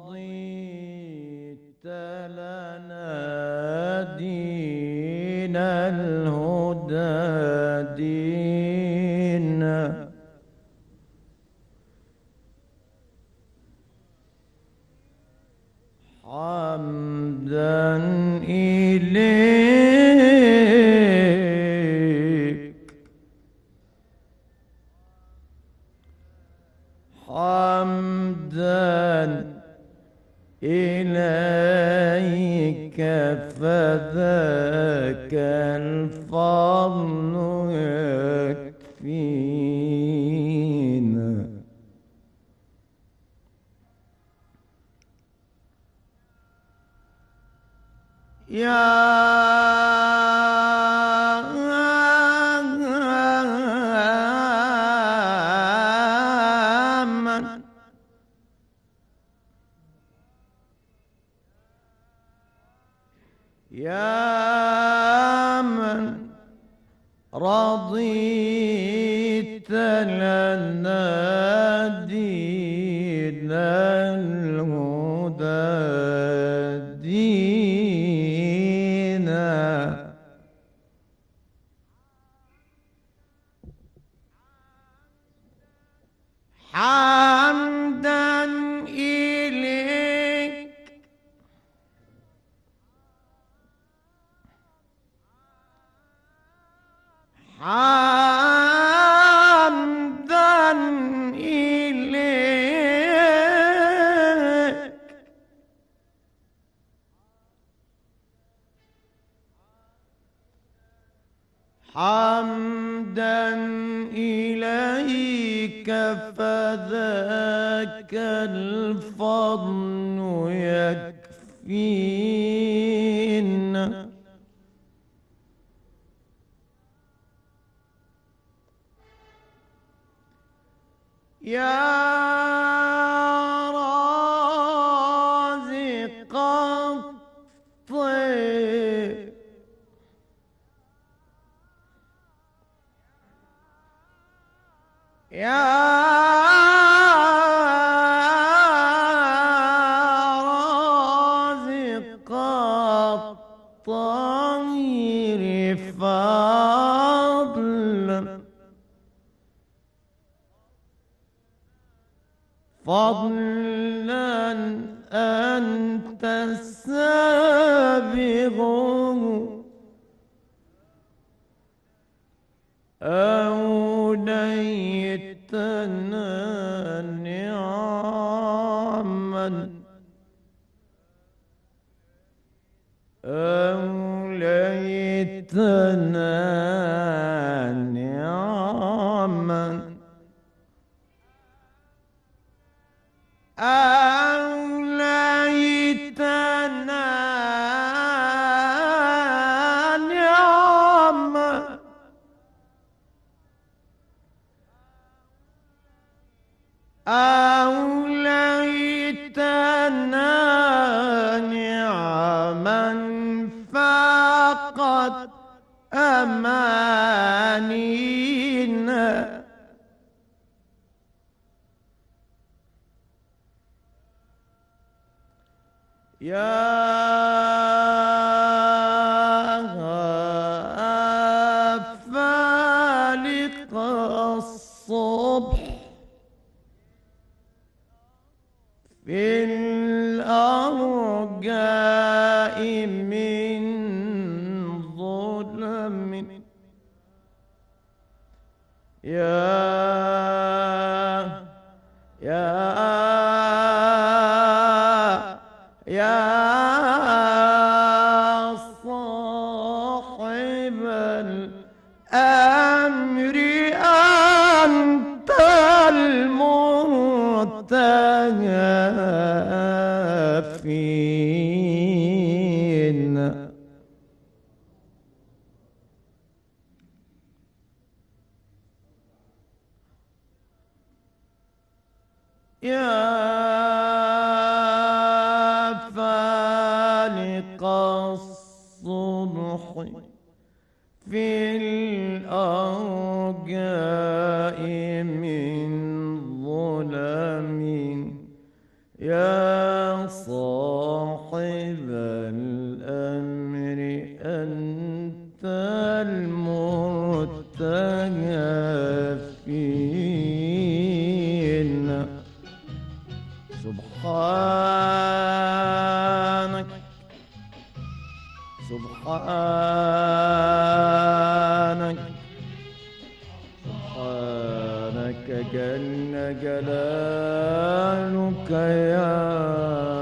رضيت لنا دين الهدى دينا، حمدا إليك، حمدا إليك، فذاك الفضل يكفينا. يا من رضيت لنا دين الهدى دينا، حمدا إليك، حمدا إليك، حمدا إليك، فذاك الفضل يكفينا. يا رازق الطيب، يا رازق الطير فضلا، فضلا أنت السابغ أوليتنا نعما، أوليتنا نعما، أوليتنا نعما، أوليتنا نعما، فقد أمانينا. يا فالق الصبح في الأرجاء من ظلم، يا صاحب الأمر أنت المرتجى فينا. يا فالق الصبح في الأرجاء من ظلم، يا سبحانك سبحانك سبحانك جل جلالك يا